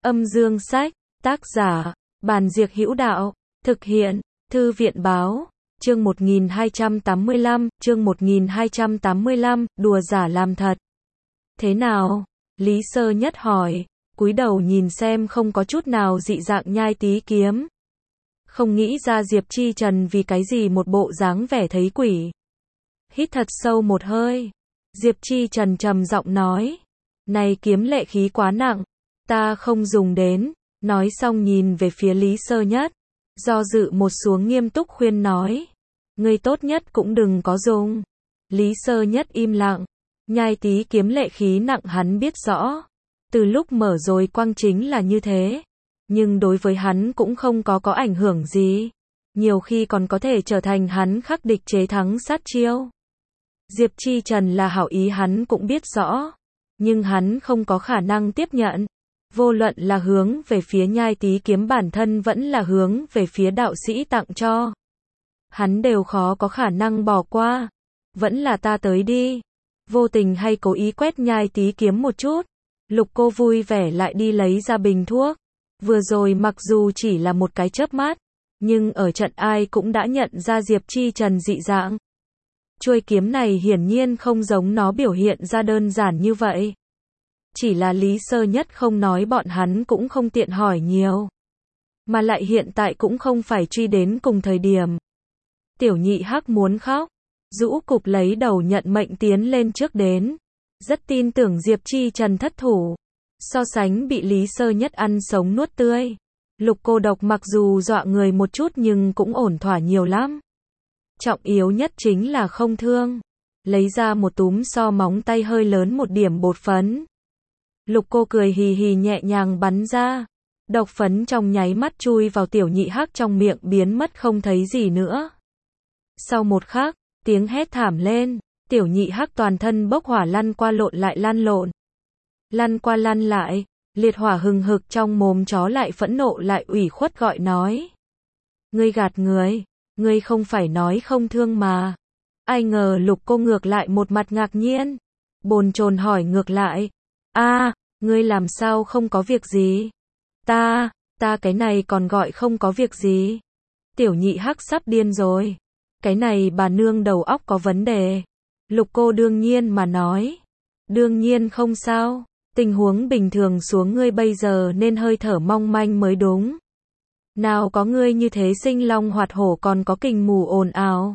Âm dương sách, tác giả, Bàn Diệc Hữu Đạo, thực hiện, Thư viện Báo, chương 1285, đùa giả làm thật. Thế nào? Lý Sơ Nhất hỏi, cúi đầu nhìn xem không có chút nào dị dạng Nhai Tý Kiếm. Không nghĩ ra Diệp Chi Trần vì cái gì một bộ dáng vẻ thấy quỷ. Hít thật sâu một hơi. Diệp Chi Trần trầm giọng nói, này kiếm lệ khí quá nặng, ta không dùng đến. Nói xong nhìn về phía Lý Sơ Nhất, do dự một xuống nghiêm túc khuyên nói, ngươi tốt nhất cũng đừng có dùng. Lý Sơ Nhất im lặng, Nhai Tý Kiếm lệ khí nặng hắn biết rõ, từ lúc mở rồi quang chính là như thế, nhưng đối với hắn cũng không có ảnh hưởng gì, nhiều khi còn có thể trở thành hắn khắc địch chế thắng sát chiêu. Diệp Chi Trần là hảo ý hắn cũng biết rõ, nhưng hắn không có khả năng tiếp nhận. Vô luận là hướng về phía Nhai Tý Kiếm bản thân vẫn là hướng về phía đạo sĩ tặng cho, hắn đều khó có khả năng bỏ qua. Vẫn là ta tới đi. Vô tình hay cố ý quét Nhai Tý Kiếm một chút, Lục Cô vui vẻ lại đi lấy ra bình thuốc. Vừa rồi mặc dù chỉ là một cái chớp mắt, nhưng ở trận ai cũng đã nhận ra Diệp Chi Trần dị dạng. Chuôi kiếm này hiển nhiên không giống nó biểu hiện ra đơn giản như vậy. Chỉ là Lý Sơ Nhất không nói bọn hắn cũng không tiện hỏi nhiều. Mà lại hiện tại cũng không phải truy đến cùng thời điểm. Tiểu Nhị Hắc muốn khóc, rũ cục lấy đầu nhận mệnh tiến lên trước đến. Rất tin tưởng Diệp Chi Trần thất thủ. So sánh bị Lý Sơ Nhất ăn sống nuốt tươi, Lục Cô độc mặc dù dọa người một chút nhưng cũng ổn thỏa nhiều lắm. Trọng yếu nhất chính là không thương. Lấy ra một túm so móng tay hơi lớn một điểm bột phấn. Lục Cô cười hì hì nhẹ nhàng bắn ra. Độc phấn trong nháy mắt chui vào Tiểu Nhị Hắc trong miệng biến mất không thấy gì nữa. Sau một khắc, tiếng hét thảm lên, Tiểu Nhị Hắc toàn thân bốc hỏa lăn qua lộn lại lăn lộn. Lăn qua lăn lại, liệt hỏa hừng hực trong mồm chó lại phẫn nộ lại ủy khuất gọi nói. Ngươi gạt người, ngươi không phải nói không thương mà. Ai ngờ Lục Cô ngược lại một mặt ngạc nhiên. Bồn chồn hỏi ngược lại. Ngươi làm sao không có việc gì? Ta cái này còn gọi không có việc gì? Tiểu Nhị Hắc sắp điên rồi. Cái này bà nương đầu óc có vấn đề. Lục Cô đương nhiên mà nói. Đương nhiên không sao. Tình huống bình thường xuống ngươi bây giờ nên hơi thở mong manh mới đúng. Nào có ngươi như thế sinh long hoạt hổ còn có kình mù ồn ào.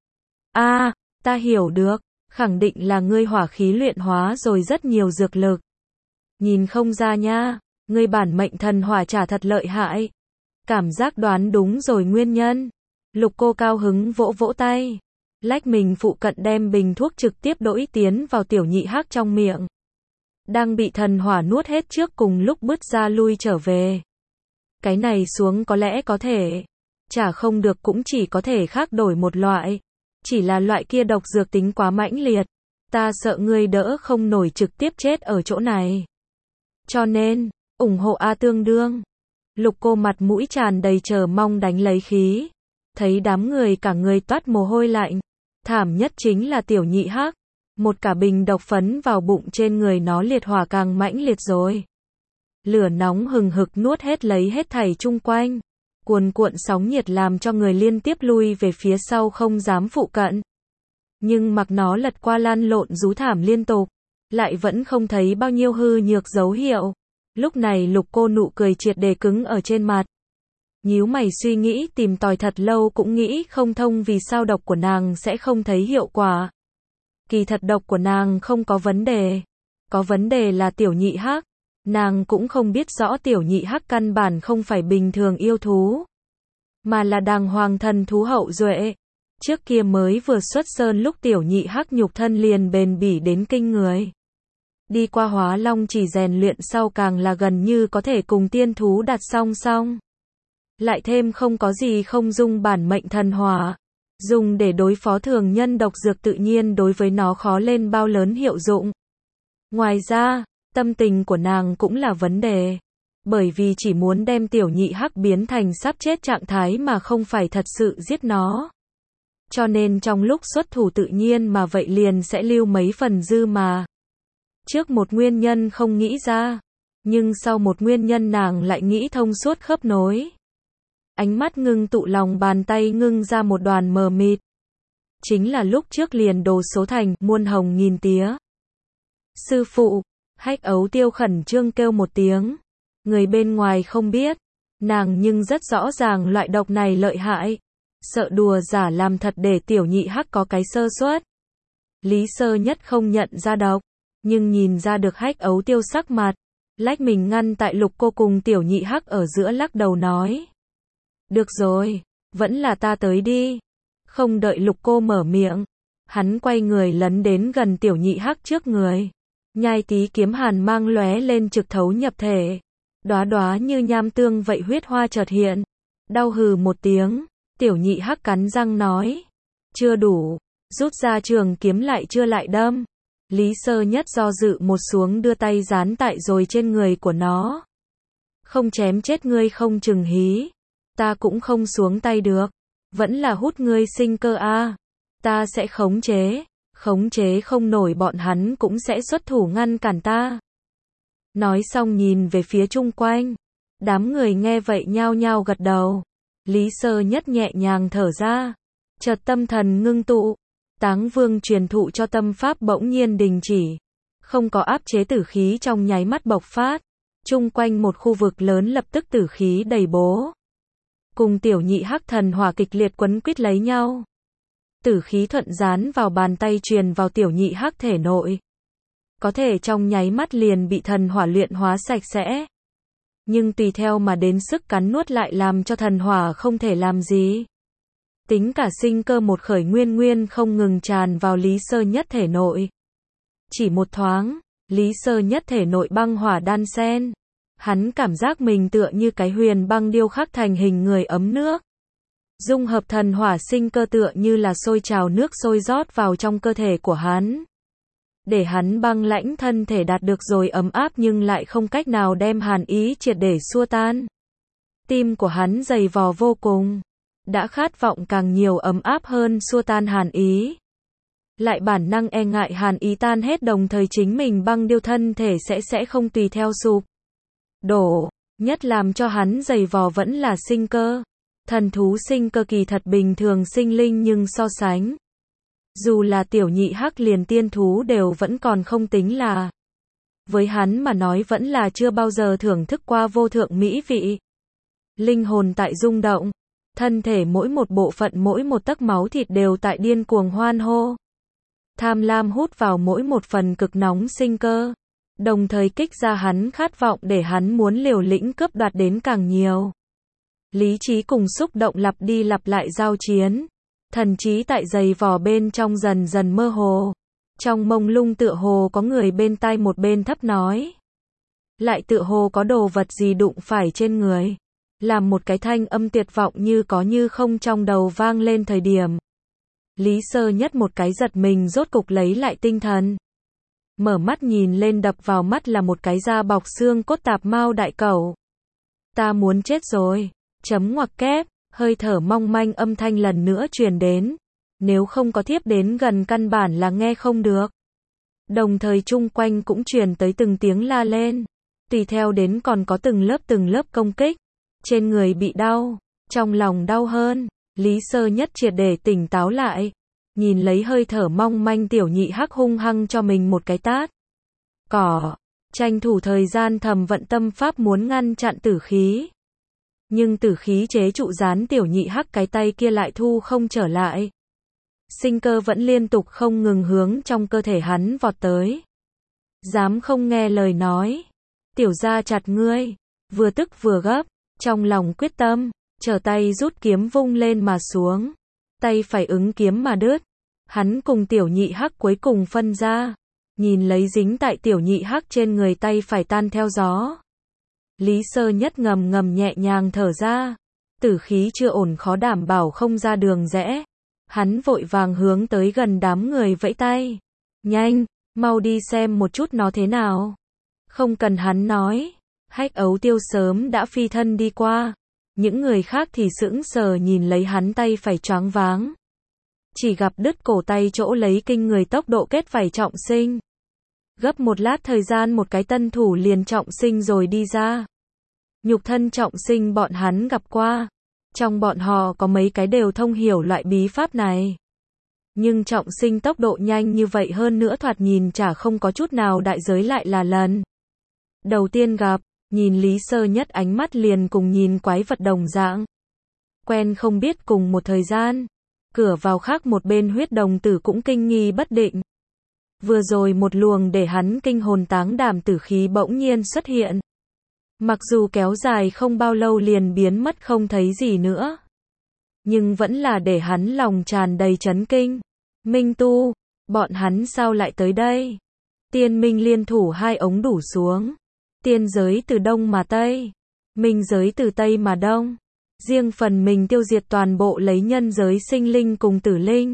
Ta hiểu được, khẳng định là ngươi hỏa khí luyện hóa rồi rất nhiều dược lực. Nhìn không ra nha, ngươi bản mệnh thần hỏa chả thật lợi hại. Cảm giác đoán đúng rồi nguyên nhân. Lục Cô cao hứng vỗ vỗ tay, lách mình phụ cận đem bình thuốc trực tiếp đỗi tiến vào Tiểu Nhị Hắc trong miệng. Đang bị thần hỏa nuốt hết trước cùng lúc bứt ra lui trở về. Cái này xuống có lẽ có thể, chả không được cũng chỉ có thể khác đổi một loại. Chỉ là loại kia độc dược tính quá mãnh liệt, ta sợ ngươi đỡ không nổi trực tiếp chết ở chỗ này. Cho nên, ủng hộ tương đương. Lục Cô mặt mũi tràn đầy chờ mong đánh lấy khí. Thấy đám người cả người toát mồ hôi lạnh. Thảm nhất chính là Tiểu Nhị Hắc. Một cả bình độc phấn vào bụng trên người nó liệt hỏa càng mãnh liệt rồi. Lửa nóng hừng hực nuốt hết lấy hết thảy chung quanh. Cuồn cuộn sóng nhiệt làm cho người liên tiếp lui về phía sau không dám phụ cận. Nhưng mặc nó lật qua lăn lộn rú thảm liên tục, lại vẫn không thấy bao nhiêu hư nhược dấu hiệu. Lúc này Lục Cô nụ cười triệt để cứng ở trên mặt. Nhíu mày suy nghĩ tìm tòi thật lâu cũng nghĩ không thông vì sao độc của nàng sẽ không thấy hiệu quả. Kỳ thật độc của nàng không có vấn đề. Có vấn đề là Tiểu Nhị Hắc. Nàng cũng không biết rõ Tiểu Nhị Hắc căn bản không phải bình thường yêu thú, mà là đàng hoàng thần thú hậu duệ. Trước kia mới vừa xuất sơn lúc Tiểu Nhị Hắc nhục thân liền bền bỉ đến kinh người. Đi qua hóa long chỉ rèn luyện sau càng là gần như có thể cùng tiên thú đặt song song. Lại thêm không có gì không dung bản mệnh thần hỏa. Dùng để đối phó thường nhân độc dược tự nhiên đối với nó khó lên bao lớn hiệu dụng. Ngoài ra, tâm tình của nàng cũng là vấn đề. Bởi vì chỉ muốn đem Tiểu Nhị Hắc biến thành sắp chết trạng thái mà không phải thật sự giết nó. Cho nên trong lúc xuất thủ tự nhiên mà vậy liền sẽ lưu mấy phần dư mà. Trước một nguyên nhân không nghĩ ra. Nhưng sau một nguyên nhân nàng lại nghĩ thông suốt khớp nối. Ánh mắt ngưng tụ, lòng bàn tay ngưng ra một đoàn mờ mịt. Chính là lúc trước liền đồ số thành, muôn hồng nghìn tía. Sư phụ, Hách Ấu Tiêu khẩn trương kêu một tiếng. Người bên ngoài không biết, nàng nhưng rất rõ ràng loại độc này lợi hại. Sợ đùa giả làm thật để tiểu nhị Hắc có cái sơ suất. Lý Sơ Nhất không nhận ra độc, nhưng nhìn ra được Hách Ấu Tiêu sắc mặt. Lách mình ngăn tại Lục cô cùng tiểu nhị Hắc ở giữa, lắc đầu nói. Được rồi, vẫn là ta tới đi. Không đợi Lục cô mở miệng, hắn quay người lấn đến gần tiểu nhị Hắc trước người. Nhai tí kiếm hàn mang lóe lên trực thấu nhập thể. Đóa đóa như nham tương vậy huyết hoa chợt hiện. Đau hừ một tiếng, tiểu nhị Hắc cắn răng nói. Chưa đủ, rút ra trường kiếm lại chưa lại đâm. Lý Sơ Nhất do dự một xuống, đưa tay dán tại rồi trên người của nó. Không chém chết ngươi không chừng hí. Ta cũng không xuống tay được. Vẫn là hút ngươi sinh cơ a. Ta sẽ khống chế không nổi bọn hắn cũng sẽ xuất thủ ngăn cản ta. Nói xong nhìn về phía chung quanh. Đám người nghe vậy nhao nhao gật đầu. Lý Sơ Nhất nhẹ nhàng thở ra. Chợt tâm thần ngưng tụ. Táng Vương truyền thụ cho tâm pháp bỗng nhiên đình chỉ. Không có áp chế tử khí trong nháy mắt bộc phát. Chung quanh một khu vực lớn lập tức tử khí đầy bố. Cùng tiểu nhị Hắc thần hỏa kịch liệt quấn quýt lấy nhau. Tử khí thuận dán vào bàn tay truyền vào tiểu nhị Hắc thể nội. Có thể trong nháy mắt liền bị thần hỏa luyện hóa sạch sẽ. Nhưng tùy theo mà đến sức cắn nuốt lại làm cho thần hỏa không thể làm gì. Tính cả sinh cơ một khởi nguyên không ngừng tràn vào Lý Sơ Nhất thể nội. Chỉ một thoáng, Lý Sơ Nhất thể nội băng hỏa đan xen. Hắn cảm giác mình tựa như cái huyền băng điêu khắc thành hình người ấm nước. Dung hợp thần hỏa sinh cơ tựa như là sôi trào nước sôi rót vào trong cơ thể của hắn. Để hắn băng lãnh thân thể đạt được rồi ấm áp nhưng lại không cách nào đem hàn ý triệt để xua tan. Tim của hắn dày vò vô cùng. Đã khát vọng càng nhiều ấm áp hơn xua tan hàn ý. Lại bản năng e ngại hàn ý tan hết, đồng thời chính mình băng điêu thân thể sẽ không tùy theo sụp đổ. Nhất làm cho hắn dày vò vẫn là sinh cơ. Thần thú sinh cơ kỳ thật bình thường sinh linh, nhưng so sánh, dù là tiểu nhị Hắc liền tiên thú đều vẫn còn không tính là. Với hắn mà nói vẫn là chưa bao giờ thưởng thức qua vô thượng mỹ vị. Linh hồn tại rung động. Thân thể mỗi một bộ phận, mỗi một tấc máu thịt đều tại điên cuồng hoan hô. Tham lam hút vào mỗi một phần cực nóng sinh cơ. Đồng thời kích ra hắn khát vọng để hắn muốn liều lĩnh cướp đoạt đến càng nhiều. Lý trí cùng xúc động lặp đi lặp lại giao chiến. Thần trí tại dày vò bên trong dần dần mơ hồ. Trong mông lung tựa hồ có người bên tai một bên thấp nói. Lại tựa hồ có đồ vật gì đụng phải trên người. Làm một cái thanh âm tuyệt vọng như có như không trong đầu vang lên thời điểm. Lý Sơ Nhất một cái giật mình, rốt cục lấy lại tinh thần. Mở mắt nhìn lên, đập vào mắt là một cái da bọc xương cốt tạp mao đại cẩu. Ta muốn chết rồi. Chấm ngoặc kép, hơi thở mong manh âm thanh lần nữa truyền đến. Nếu không có thiếp đến gần căn bản là nghe không được. Đồng thời chung quanh cũng truyền tới từng tiếng la lên. Tùy theo đến còn có từng lớp công kích. Trên người bị đau, trong lòng đau hơn. Lý Sơ Nhất triệt để tỉnh táo lại. Nhìn lấy hơi thở mong manh tiểu nhị Hắc, hung hăng cho mình một cái tát. Tranh thủ thời gian thầm vận tâm pháp muốn ngăn chặn tử khí. Nhưng tử khí chế trụ dán tiểu nhị Hắc cái tay kia lại thu không trở lại. Sinh cơ vẫn liên tục không ngừng hướng trong cơ thể hắn vọt tới. Dám không nghe lời nói. Tiểu gia chặt ngươi. Vừa tức vừa gấp. Trong lòng quyết tâm, trở tay rút kiếm vung lên mà xuống. Tay phải ứng kiếm mà đứt. Hắn cùng tiểu nhị Hắc cuối cùng phân ra. Nhìn lấy dính tại tiểu nhị Hắc trên người tay phải tan theo gió. Lý Sơ Nhất ngầm nhẹ nhàng thở ra. Tử khí chưa ổn, khó đảm bảo không ra đường rẽ. Hắn vội vàng hướng tới gần đám người vẫy tay. Nhanh, mau đi xem một chút nó thế nào. Không cần hắn nói. Hách Ấu Tiêu sớm đã phi thân đi qua. Những người khác thì sững sờ nhìn lấy hắn, tay phải choáng váng. Chỉ gặp đứt cổ tay chỗ lấy kinh người tốc độ kết vảy trọng sinh. Gấp một lát thời gian một cái tân thủ liền trọng sinh rồi đi ra. Nhục thân trọng sinh bọn hắn gặp qua. Trong bọn họ có mấy cái đều thông hiểu loại bí pháp này. Nhưng trọng sinh tốc độ nhanh như vậy hơn nữa thoạt nhìn chả không có chút nào đại giới lại là lần đầu tiên gặp, nhìn Lý Sơ Nhất ánh mắt liền cùng nhìn quái vật đồng dạng. Quen không biết cùng một thời gian. Cửa vào khác một bên huyết đồng tử cũng kinh nghi bất định. Vừa rồi một luồng để hắn kinh hồn táng đảm tử khí bỗng nhiên xuất hiện. Mặc dù kéo dài không bao lâu liền biến mất không thấy gì nữa. Nhưng vẫn là để hắn lòng tràn đầy chấn kinh. Minh tu, bọn hắn sao lại tới đây? Tiên minh liên thủ hai ống đủ xuống. Tiên giới từ đông mà tây. Minh giới từ tây mà đông. Riêng phần mình tiêu diệt toàn bộ lấy nhân giới sinh linh cùng tử linh.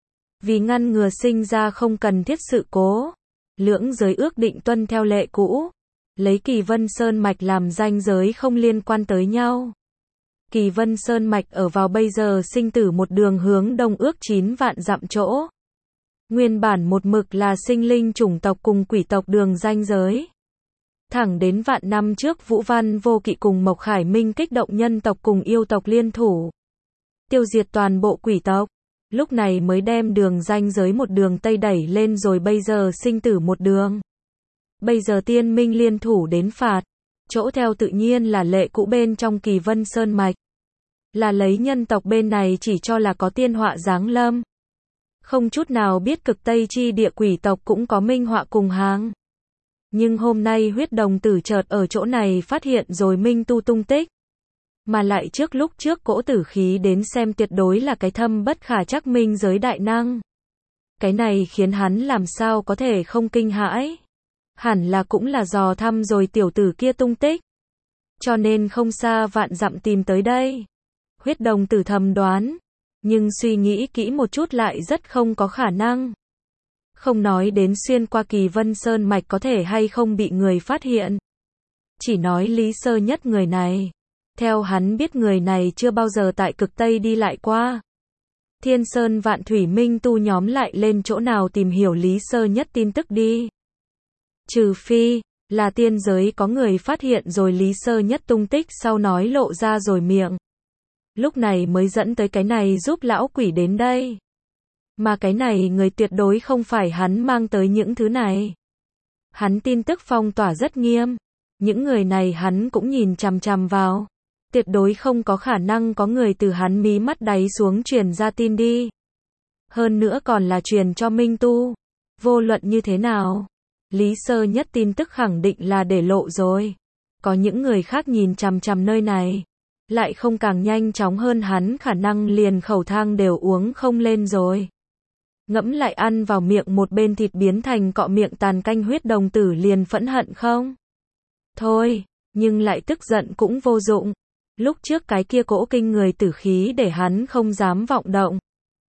Vì ngăn ngừa sinh ra không cần thiết sự cố. Lưỡng giới ước định tuân theo lệ cũ. Lấy Kỳ Vân Sơn Mạch làm ranh giới không liên quan tới nhau. Kỳ Vân Sơn Mạch ở vào bây giờ sinh tử một đường hướng đông ước 9 vạn dặm chỗ. Nguyên bản một mực là sinh linh chủng tộc cùng quỷ tộc đường ranh giới. Thẳng đến vạn năm trước Vũ Văn Vô Kỵ cùng Mộc Khải Minh kích động nhân tộc cùng yêu tộc liên thủ. Tiêu diệt toàn bộ quỷ tộc. Lúc này mới đem đường ranh giới một đường tây đẩy lên rồi bây giờ sinh tử một đường. Bây giờ tiên minh liên thủ đến phạt. Chỗ theo tự nhiên là lệ cũ bên trong Kỳ Vân Sơn Mạch. Là lấy nhân tộc bên này chỉ cho là có tiên họa giáng lâm. Không chút nào biết cực Tây chi địa quỷ tộc cũng có minh họa cùng hàng. Nhưng hôm nay huyết đồng tử chợt ở chỗ này phát hiện rồi minh tu tung tích. Mà lại lúc trước cỗ tử khí đến xem tuyệt đối là cái thâm bất khả trắc minh giới đại năng. Cái này khiến hắn làm sao có thể không kinh hãi. Hẳn là cũng là dò thăm rồi tiểu tử kia tung tích. Cho nên không xa vạn dặm tìm tới đây. Huyết đồng tử thầm đoán. Nhưng suy nghĩ kỹ một chút lại rất không có khả năng. Không nói đến xuyên qua Kỳ Vân Sơn Mạch có thể hay không bị người phát hiện. Chỉ nói Lý Sơ Nhất người này. Theo hắn biết người này chưa bao giờ tại cực Tây đi lại qua. Thiên Sơn Vạn Thủy Minh tu nhóm lại lên chỗ nào tìm hiểu Lý Sơ Nhất tin tức đi. Trừ phi, là tiên giới có người phát hiện rồi Lý Sơ Nhất tung tích sau nói lộ ra rồi miệng. Lúc này mới dẫn tới cái này giúp lão quỷ đến đây. Mà cái này người tuyệt đối không phải hắn mang tới những thứ này. Hắn tin tức phong tỏa rất nghiêm. Những người này hắn cũng nhìn chằm chằm vào. Tuyệt đối không có khả năng có người từ hắn mí mắt đáy xuống truyền ra tin đi. Hơn nữa còn là truyền cho Minh Tu. Vô luận như thế nào, Lý Sơ Nhất tin tức khẳng định là để lộ rồi. Có những người khác nhìn chằm chằm nơi này. Lại không càng nhanh chóng hơn hắn khả năng liền khẩu thang đều uống không lên rồi. Ngẫm lại ăn vào miệng một bên thịt biến thành cọ miệng tàn canh huyết đồng tử liền phẫn hận không? Thôi, nhưng lại tức giận cũng vô dụng. Lúc trước cái kia cỗ kinh người tử khí để hắn không dám vọng động.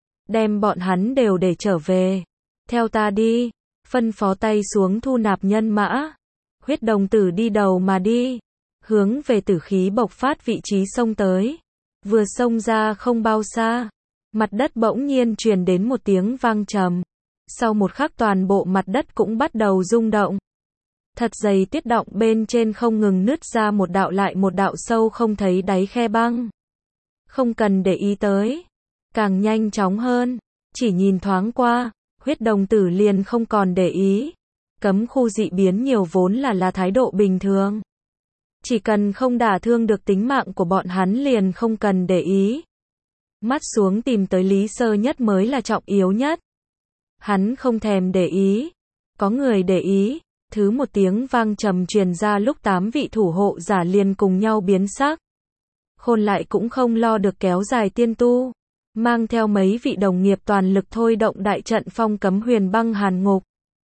Đem bọn hắn đều để trở về. Theo ta đi, phân phó tay xuống thu nạp nhân mã. Huyết đồng tử đi đầu mà đi. Hướng về tử khí bộc phát vị trí xông tới. Vừa xông ra không bao xa. Mặt đất bỗng nhiên truyền đến một tiếng vang trầm. Sau một khắc toàn bộ mặt đất cũng bắt đầu rung động. Thật dày tiết động bên trên không ngừng nứt ra một đạo lại một đạo sâu không thấy đáy khe băng. Không cần để ý tới. Càng nhanh chóng hơn. Chỉ nhìn thoáng qua, huyết đồng tử liền không còn để ý. Cấm khu dị biến nhiều vốn là thái độ bình thường. Chỉ cần không đả thương được tính mạng của bọn hắn liền không cần để ý. Mắt xuống tìm tới Lý Sơ Nhất mới là trọng yếu nhất. Hắn không thèm để ý. Có người để ý. Thứ một tiếng vang trầm truyền ra lúc 8 vị thủ hộ giả liền cùng nhau biến sắc. Khôn lại cũng không lo được kéo dài tiên tu. Mang theo mấy vị đồng nghiệp toàn lực thôi động đại trận phong cấm huyền băng hàn ngục.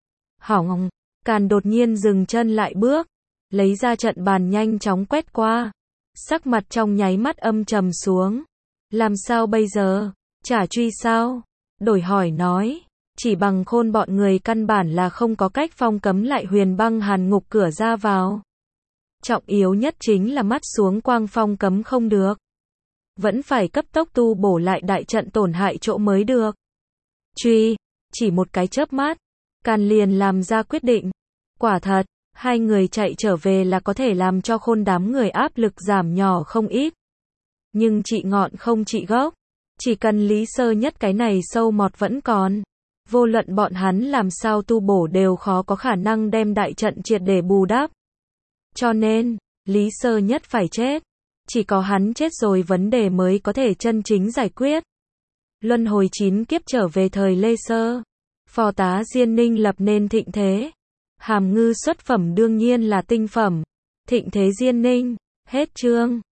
Hỏng, Càn đột nhiên dừng chân lại bước. Lấy ra trận bàn nhanh chóng quét qua. Sắc mặt trong nháy mắt âm trầm xuống. Làm sao bây giờ? Trả truy sao? Đổi hỏi nói. Chỉ bằng Khôn bọn người căn bản là không có cách phong cấm lại huyền băng hàn ngục cửa ra vào. Trọng yếu nhất chính là mắt xuống quang phong cấm không được. Vẫn phải cấp tốc tu bổ lại đại trận tổn hại chỗ mới được. Truy, chỉ một cái chớp mắt, Càn liền làm ra quyết định. Quả thật, hai người chạy trở về là có thể làm cho khôn đám người áp lực giảm nhỏ không ít. Nhưng trị ngọn không trị gốc. Chỉ cần Lý Sơ Nhất cái này sâu mọt vẫn còn. Vô luận bọn hắn làm sao tu bổ đều khó có khả năng đem đại trận triệt để bù đắp. Cho nên, Lý Sơ Nhất phải chết. Chỉ có hắn chết rồi vấn đề mới có thể chân chính giải quyết. Luân hồi 9 kiếp trở về thời Lê Sơ. Phò tá Diên Ninh lập nên thịnh thế. Hàm Ngư xuất phẩm đương nhiên là tinh phẩm. Thịnh thế Diên Ninh. Hết chương.